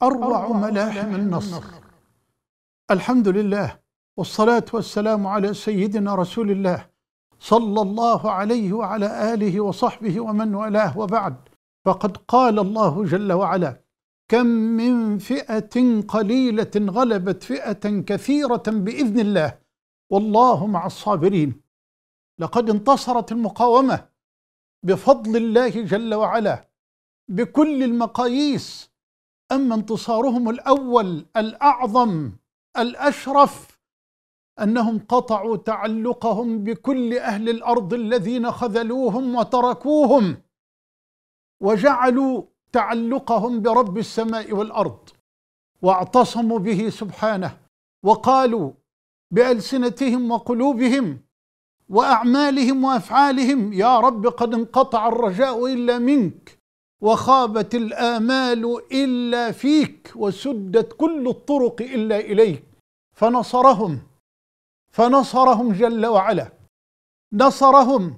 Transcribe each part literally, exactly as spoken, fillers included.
أروع ملاحم النصر. الحمد لله والصلاة والسلام على سيدنا رسول الله صلى الله عليه وعلى آله وصحبه ومن والاه، وبعد. فقد قال الله جل وعلا: كم من فئة قليلة غلبت فئة كثيرة بإذن الله والله مع الصابرين. لقد انتصرت المقاومة بفضل الله جل وعلا بكل المقاييس. أما انتصارهم الأول الأعظم الأشرف أنهم قطعوا تعلقهم بكل أهل الأرض الذين خذلوهم وتركوهم، وجعلوا تعلقهم برب السماء والأرض، واعتصموا به سبحانه، وقالوا بألسنتهم وقلوبهم وأعمالهم وأفعالهم: يا رب قد انقطع الرجاء إلا منك، وخابت الآمال إلا فيك، وسدت كل الطرق إلا إليك. فنصرهم فنصرهم جل وعلا، نصرهم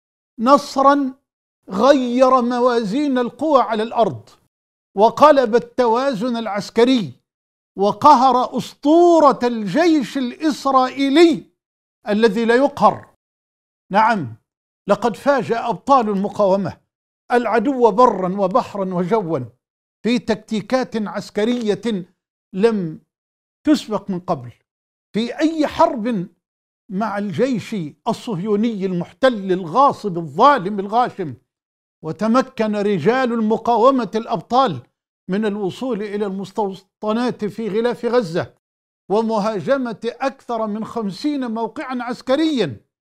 نصرا غير موازين القوى على الأرض، وقلب التوازن العسكري، وقهر أسطورة الجيش الإسرائيلي الذي لا يقهر. نعم، لقد فاجأ أبطال المقاومة العدو برا وبحرا وجوا في تكتيكات عسكرية لم تسبق من قبل في أي حرب مع الجيش الصهيوني المحتل الغاصب الظالم الغاشم. وتمكن رجال المقاومة الأبطال من الوصول إلى المستوطنات في غلاف غزة ومهاجمة أكثر من خمسين موقعا عسكريا،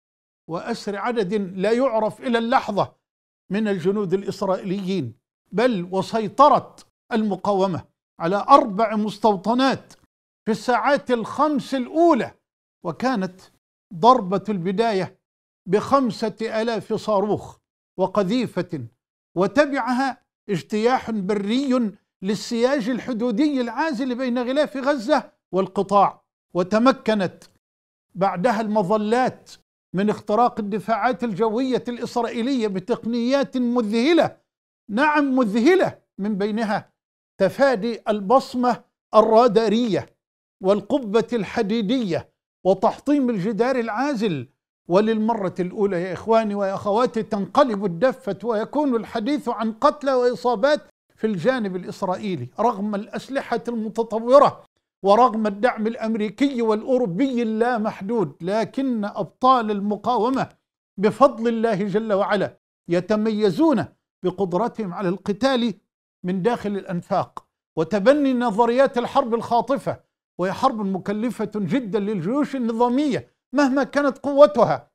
وأسر عدد لا يعرف إلى اللحظة من الجنود الإسرائيليين، بل وسيطرت المقاومة على أربع مستوطنات في الساعات الخمس الأولى، وكانت ضربة البداية بخمسة آلاف صاروخ وقذيفة، وتبعها اجتياح بري للسياج الحدودي العازل بين غلاف غزة والقطاع. وتمكنت بعدها المظلات من اختراق الدفاعات الجوية الإسرائيلية بتقنيات مذهلة، نعم مذهلة، من بينها تفادي البصمة الرادارية والقبة الحديدية وتحطيم الجدار العازل. وللمرة الأولى يا إخواني ويا أخواتي تنقلب الدفة ويكون الحديث عن قتلى وإصابات في الجانب الإسرائيلي، رغم الأسلحة المتطورة ورغم الدعم الأمريكي والأوروبي اللامحدود. لكن أبطال المقاومة بفضل الله جل وعلا يتميزون بقدرتهم على القتال من داخل الأنفاق وتبني نظريات الحرب الخاطفة، وهي حرب مكلفة جدا للجيوش النظامية مهما كانت قوتها،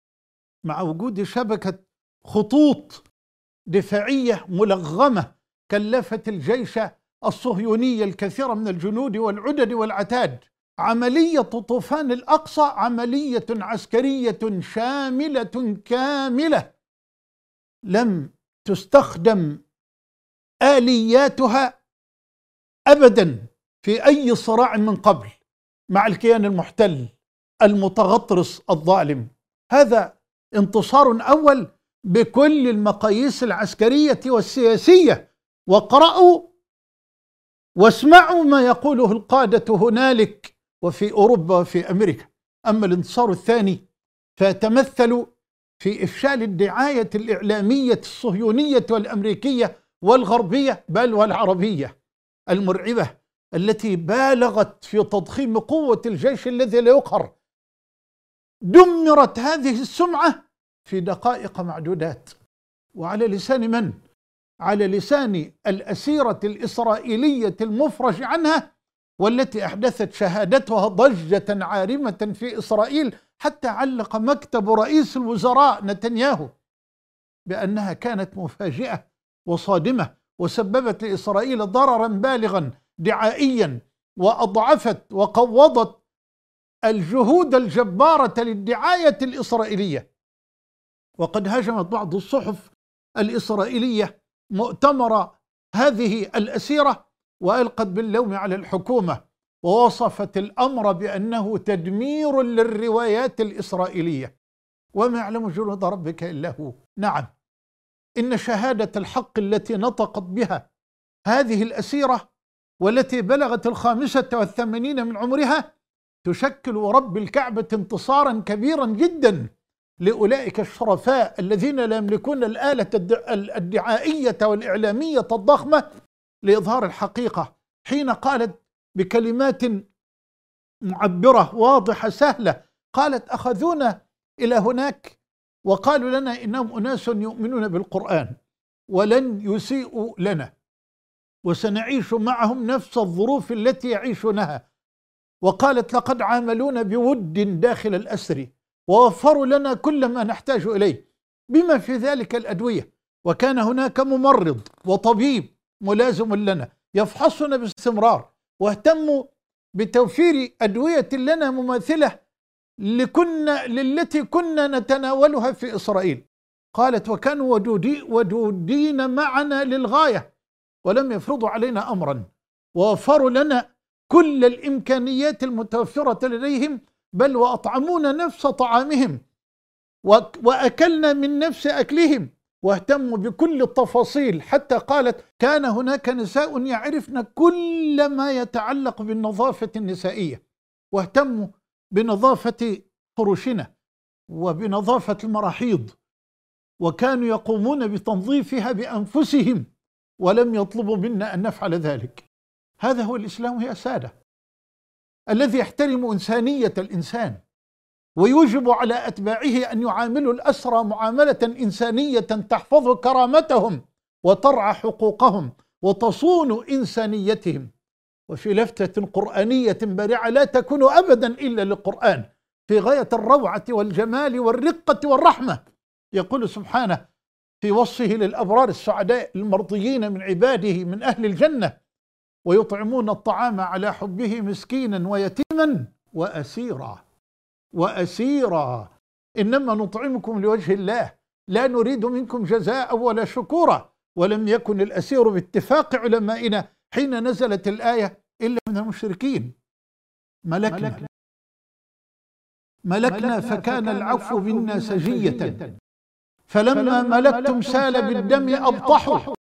مع وجود شبكة خطوط دفاعية ملغمة كلفت الجيش الصهيوني الكثير من الجنود والعدد والعتاد. عملية طوفان الأقصى عملية عسكرية شاملة كاملة لم تستخدم آلياتها أبدا في أي صراع من قبل مع الكيان المحتل المتغطرس الظالم. هذا انتصار أول بكل المقاييس العسكرية والسياسية. وقرأوا واسمعوا ما يقوله القادة هنالك وفي أوروبا وفي أمريكا. أما الانتصار الثاني فيتمثل في إفشال الدعاية الإعلامية الصهيونية والأمريكية والغربية بل والعربية المرعبة التي بالغت في تضخيم قوة الجيش الذي لا يقهر. دمرت هذه السمعة في دقائق معدودات، وعلى لسان من؟ على لسان الأسيرة الإسرائيلية المفرج عنها، والتي أحدثت شهادتها ضجة عارمة في إسرائيل، حتى علق مكتب رئيس الوزراء نتنياهو بأنها كانت مفاجئة وصادمة وسببت لإسرائيل ضررا بالغا دعائيا، وأضعفت وقوضت الجهود الجبارة للدعاية الإسرائيلية. وقد هاجمت بعض الصحف الإسرائيلية مؤتمر هذه الأسيرة وألقت باللوم على الحكومة، ووصفت الأمر بأنه تدمير للروايات الإسرائيلية. وما يعلم جنود ربك إلا هو. نعم، إن شهادة الحق التي نطقت بها هذه الأسيرة والتي بلغت الخامسة والثمانين من عمرها تشكل ورب الكعبة انتصارا كبيرا جدا لأولئك الشرفاء الذين لا يملكون الآلة الدعائية والإعلامية الضخمة لإظهار الحقيقة، حين قالت بكلمات معبرة واضحة سهلة، قالت: أخذونا إلى هناك وقالوا لنا إنهم أناس يؤمنون بالقرآن ولن يسيئوا لنا، وسنعيش معهم نفس الظروف التي يعيشونها. وقالت: لقد عاملونا بود داخل الأسر ووفروا لنا كل ما نحتاج إليه بما في ذلك الأدوية، وكان هناك ممرض وطبيب ملازم لنا يفحصنا باستمرار، واهتموا بتوفير أدوية لنا مماثلة لكنا للتي كنا نتناولها في إسرائيل. قالت: وكانوا ودودي ودودين معنا للغاية ولم يفرضوا علينا أمرا، ووفروا لنا كل الإمكانيات المتوفرة لديهم، بل وأطعمونا نفس طعامهم وأكلنا من نفس أكلهم، واهتموا بكل التفاصيل، حتى قالت: كان هناك نساء يعرفن كل ما يتعلق بالنظافة النسائية، واهتموا بنظافة فرشنا وبنظافة المراحيض، وكانوا يقومون بتنظيفها بأنفسهم ولم يطلبوا منا أن نفعل ذلك. هذا هو الإسلام يا سادة، الذي يحترم إنسانية الإنسان ويوجب على أتباعه أن يعاملوا الأسرى معاملة إنسانية تحفظ كرامتهم وترعى حقوقهم وتصون إنسانيتهم. وفي لفتة قرآنية بارعة لا تكون أبدا إلا للقرآن، في غاية الروعة والجمال والرقة والرحمة، يقول سبحانه في وصفه للأبرار السعداء المرضيين من عباده من أهل الجنة: ويطعمون الطعام على حبه مسكينا ويتيما وأسيرا وأسيرا إنما نطعمكم لوجه الله لا نريد منكم جزاء ولا شكورا. ولم يكن الأسير باتفاق علمائنا حين نزلت الآية إلا من المشركين. ملكنا ملكنا فكان العفو منا سجية، فلما ملكتم سال بالدم أبطحوا،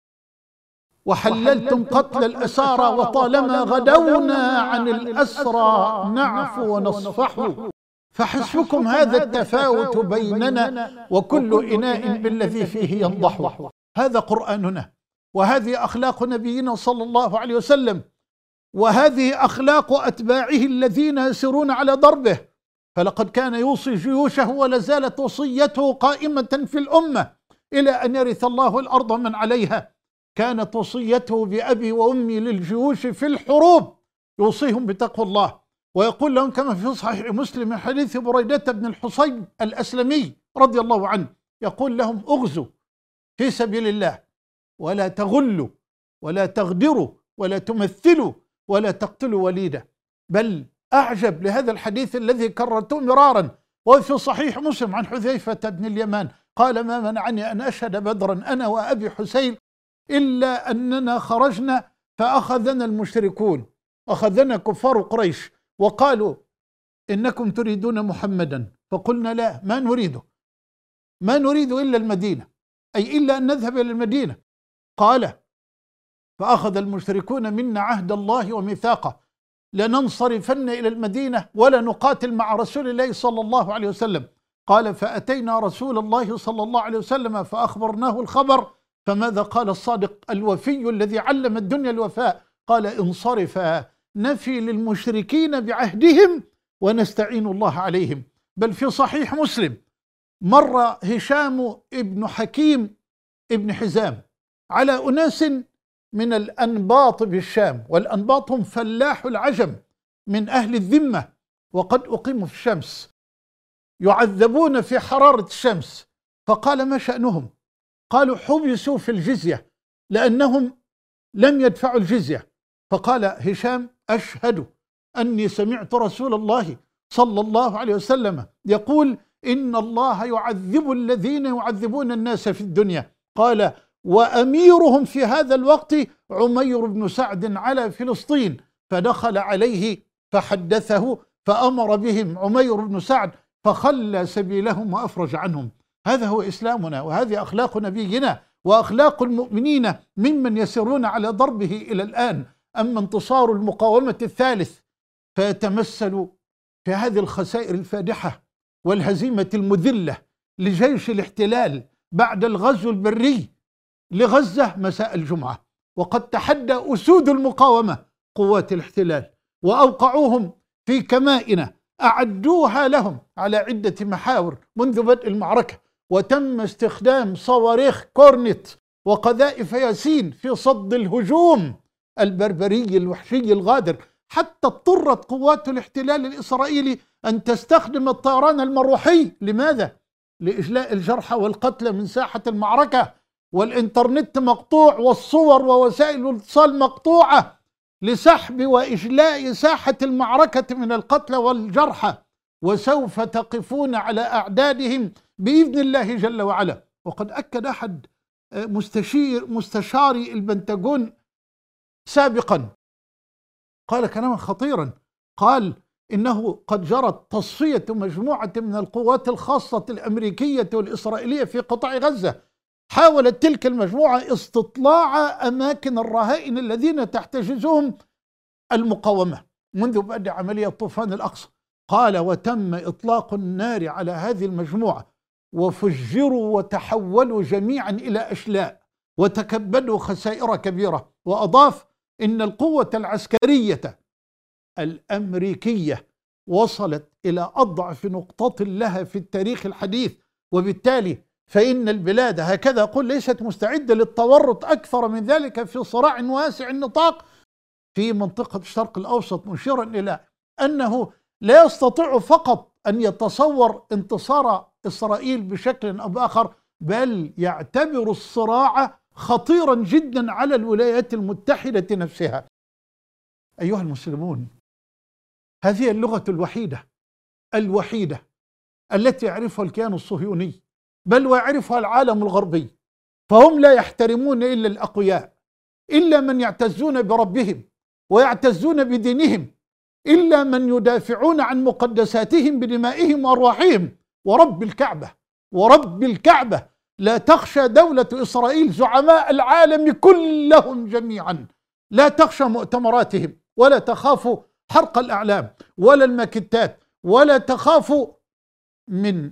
وحللتم قتل الأسارى، وطالما غدونا عن الأسرى نعفو ونصفح، فحسبكم هذا التفاوت بيننا وكل إناء بالذي فيه ينضح. هذا قرآننا، وهذه أخلاق نبينا صلى الله عليه وسلم، وهذه أخلاق أتباعه الذين يسيرون على دربه. فلقد كان يوصي جيوشه ولا زالت وصيته قائمة في الأمة إلى أن يرث الله الأرض من عليها. كانت وصيته بأبي وأمي للجيوش في الحروب يوصيهم بتقوى الله، ويقول لهم كما في صحيح مسلم من حديث بريدة بن الحصيب الأسلمي رضي الله عنه، يقول لهم: اغزوا في سبيل الله ولا تغلوا ولا تغدروا ولا تمثلوا ولا تقتلوا وليدا. بل أعجب لهذا الحديث الذي كررته مرارا وفي صحيح مسلم عن حذيفة بن اليمان قال: ما منعني أن أشهد بدرا أنا وأبي حسين إلا أننا خرجنا فأخذنا المشركون، أخذنا كفار قريش وقالوا: إنكم تريدون محمدا، فقلنا: لا، ما نريده ما نريد إلا المدينة، أي إلا أن نذهب إلى المدينة. قال: فأخذ المشركون منا عهد الله وميثاقه لننصرفن إلى المدينة ولا نقاتل مع رسول الله صلى الله عليه وسلم. قال: فأتينا رسول الله صلى الله عليه وسلم فأخبرناه الخبر، فماذا قال الصادق الوفي الذي علم الدنيا الوفاء؟ قال: انصرفا نفي للمشركين بعهدهم ونستعين الله عليهم. بل في صحيح مسلم مر هشام ابن حكيم ابن حزام على أناس من الأنباط بالشام، والأنباط هم فلاح العجم من أهل الذمة، وقد أقيموا في الشمس يعذبون في حرارة الشمس. فقال: ما شأنهم؟ قالوا: حبسوا في الجزية لأنهم لم يدفعوا الجزية. فقال هشام: أشهد أني سمعت رسول الله صلى الله عليه وسلم يقول: إن الله يعذب الذين يعذبون الناس في الدنيا. قال: وأميرهم في هذا الوقت عمير بن سعد على فلسطين، فدخل عليه فحدثه فأمر بهم عمير بن سعد فخلى سبيلهم وأفرج عنهم. هذا هو إسلامنا، وهذه أخلاق نبينا وأخلاق المؤمنين ممن يسيرون على ضربه إلى الآن. أما انتصار المقاومة الثالث فيتمثل في هذه الخسائر الفادحة والهزيمة المذلة لجيش الاحتلال بعد الغزو البري لغزة مساء الجمعة. وقد تحدى أسود المقاومة قوات الاحتلال وأوقعوهم في كمائن أعدوها لهم على عدة محاور منذ بدء المعركة، وتم استخدام صواريخ كورنت وقذائف ياسين في صد الهجوم البربري الوحشي الغادر، حتى اضطرت قوات الاحتلال الإسرائيلي أن تستخدم الطيران المروحي. لماذا؟ لإجلاء الجرحى والقتلى من ساحة المعركة، والإنترنت مقطوع والصور ووسائل الاتصال مقطوعة لسحب وإجلاء ساحة المعركة من القتلى والجرحى، وسوف تقفون على أعدادهم بإذن الله جل وعلا. وقد أكد أحد مستشير مستشاري البنتاغون سابقا، قال كلاما خطيرا، قال إنه قد جرت تصفية مجموعة من القوات الخاصة الأمريكية والإسرائيلية في قطاع غزة. حاولت تلك المجموعة استطلاع أماكن الرهائن الذين تحتجزهم المقاومة منذ بدء عملية طوفان الأقصى. قال وتم إطلاق النار على هذه المجموعة وفجروا وتحولوا جميعا إلى أشلاء وتكبدوا خسائر كبيرة. وأضاف إن القوة العسكرية الأمريكية وصلت إلى أضعف نقطة لها في التاريخ الحديث، وبالتالي فإن البلاد هكذا أقول ليست مستعدة للتورط أكثر من ذلك في صراع واسع النطاق في منطقة الشرق الأوسط، مشيرا إلى أنه لا يستطيع فقط أن يتصور انتصار إسرائيل بشكل أو بآخر، بل يعتبر الصراع خطيرا جدا على الولايات المتحدة نفسها. أيها المسلمون، هذه اللغة الوحيدة الوحيدة التي يعرفها الكيان الصهيوني بل ويعرفها العالم الغربي، فهم لا يحترمون إلا الأقوياء، إلا من يعتزون بربهم ويعتزون بدينهم، إلا من يدافعون عن مقدساتهم بدمائهم وأرواحهم. ورب الكعبة ورب الكعبة لا تخشى دولة إسرائيل زعماء العالم كلهم جميعا، لا تخشى مؤتمراتهم، ولا تخاف حرق الأعلام ولا الماكتات، ولا تخاف من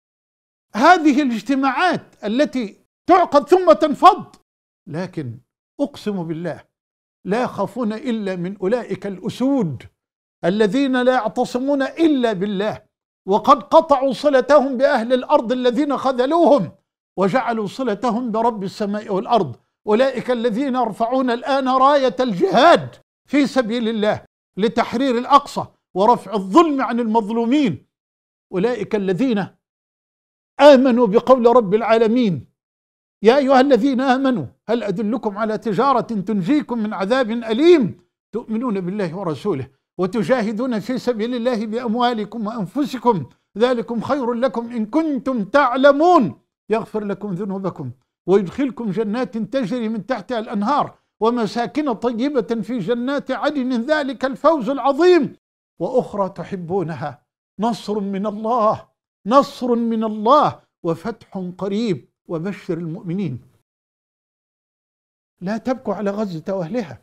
هذه الاجتماعات التي تعقد ثم تنفض. لكن أقسم بالله لا يخافون إلا من أولئك الأسود الذين لا يعتصمون إلا بالله، وقد قطعوا صلتهم بأهل الأرض الذين خذلوهم وجعلوا صلتهم برب السماء والأرض. أولئك الذين يرفعون الآن راية الجهاد في سبيل الله لتحرير الأقصى ورفع الظلم عن المظلومين. أولئك الذين آمنوا بقول رب العالمين يا أيها الذين آمنوا هل أدلكم على تجارة تنجيكم من عذاب أليم تؤمنون بالله ورسوله وتجاهدون في سبيل الله بأموالكم وأنفسكم ذلكم خير لكم إن كنتم تعلمون يغفر لكم ذنوبكم ويدخلكم جنات تجري من تحتها الأنهار ومساكن طيبة في جنات عدن ذلك الفوز العظيم وأخرى تحبونها نصر من الله نصر من الله وفتح قريب وبشر المؤمنين. لا تبكوا على غزة وأهلها،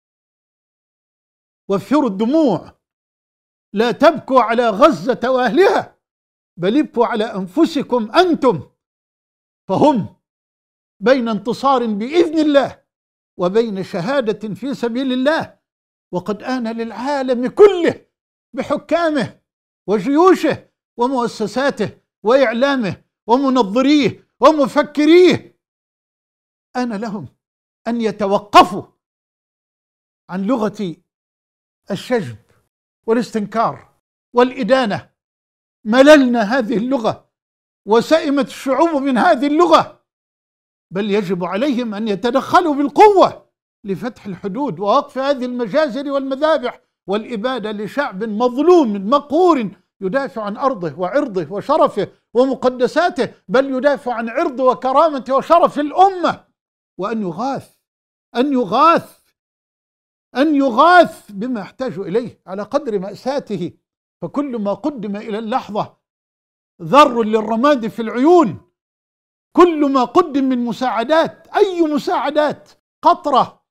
وفروا الدموع، لا تبكوا على غزة وأهلها بل ابكوا على أنفسكم أنتم، فهم بين انتصار بإذن الله وبين شهادة في سبيل الله. وقد آن للعالم كله بحكامه وجيوشه ومؤسساته وإعلامه ومنظريه ومفكريه، آن لهم أن يتوقفوا عن لغة الشجب والاستنكار والإدانة. مللنا هذه اللغة وسئمت الشعوب من هذه اللغة، بل يجب عليهم أن يتدخلوا بالقوة لفتح الحدود ووقف هذه المجازر والمذابح والإبادة لشعب مظلوم مقهور يدافع عن أرضه وعرضه وشرفه ومقدساته، بل يدافع عن عرض وكرامة وشرف الأمة. وأن يغاث أن يغاث أن يغاث بما يحتاج إليه على قدر مأساته، فكل ما قدم إلى اللحظة ذر للرماد في العيون. كل ما قدم من مساعدات، أي مساعدات، قطرة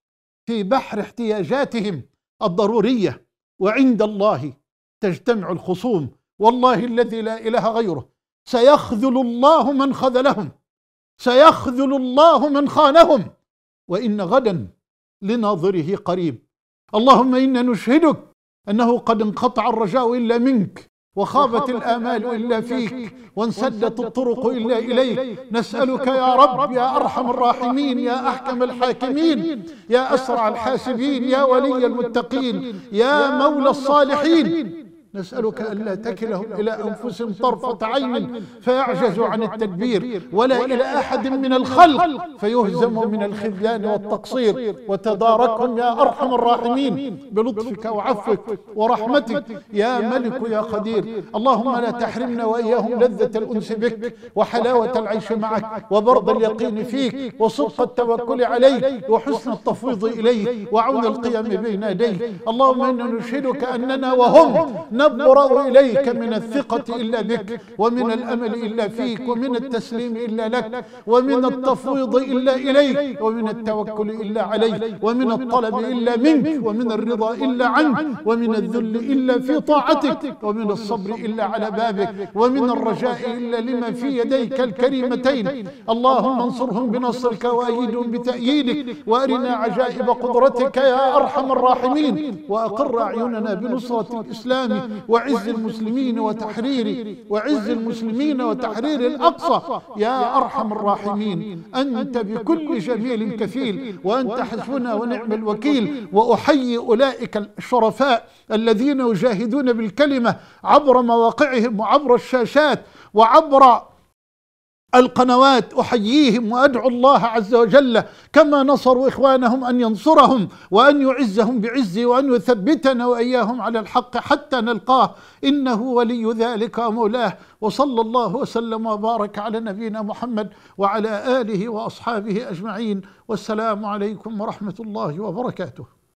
في بحر احتياجاتهم الضرورية، وعند الله تجتمع الخصوم. والله الذي لا إله غيره سيخذل الله من خذلهم، سيخذل الله من خانهم، وإن غدا لناظره قريب. اللهم إنا نشهدك أنه قد انقطع الرجاء إلا منك، وخابت الآمال إلا فيك، وانسدت الطرق إلا إليك. نسألك يا رب يا أرحم الراحمين، يا أحكم الحاكمين، يا أسرع الحاسبين، يا ولي المتقين، يا مولى الصالحين، نسألك ألا تكلهم إلى أنفسهم طرفة عين فيعجزوا عن التدبير، ولا إلى أحد من الخلق فيهزموا من الخذلان والتقصير، وتداركهم يا أرحم الراحمين بلطفك وعفوك ورحمتك يا ملك يا قدير. اللهم لا تحرمنا وإياهم لذة الأنس بك، وحلاوة العيش معك، وبرد اليقين فيك، وصدق التوكل عليك، وحسن التفويض إليك، وعون القيام بين يديك. اللهم إنا نشهدك أننا وهم نبرأ إليك من الثقة إلا بك، ومن الأمل إلا فيك، ومن التسليم إلا لك، ومن التفويض إلا إليك، ومن التوكل إلا عليك، ومن الطلب إلا منك، ومن الرضا إلا عنك، ومن الذل إلا في طاعتك، ومن الصبر إلا على بابك، ومن الرجاء إلا لما في يديك الكريمتين. اللهم انصرهم بنصرك وأيدهم بتأييدك، وأرنا عجائب قدرتك يا أرحم الراحمين، وأقر أعيننا بنصرة الإسلام وعز المسلمين وتحرير وعز المسلمين وتحرير الأقصى يا أرحم الراحمين. أنت بكل جميل كفيل، وأنت حسبنا ونعم الوكيل. وأحيي أولئك الشرفاء الذين يجاهدون بالكلمة عبر مواقعهم وعبر الشاشات وعبر القنوات، أحييهم وأدعو الله عز وجل كما نصروا إخوانهم أن ينصرهم، وأن يعزهم بعزه، وأن يثبتنا وإياهم على الحق حتى نلقاه، إنه ولي ذلك ومولاه. وصلى الله وسلم وبارك على نبينا محمد وعلى آله وأصحابه أجمعين، والسلام عليكم ورحمة الله وبركاته.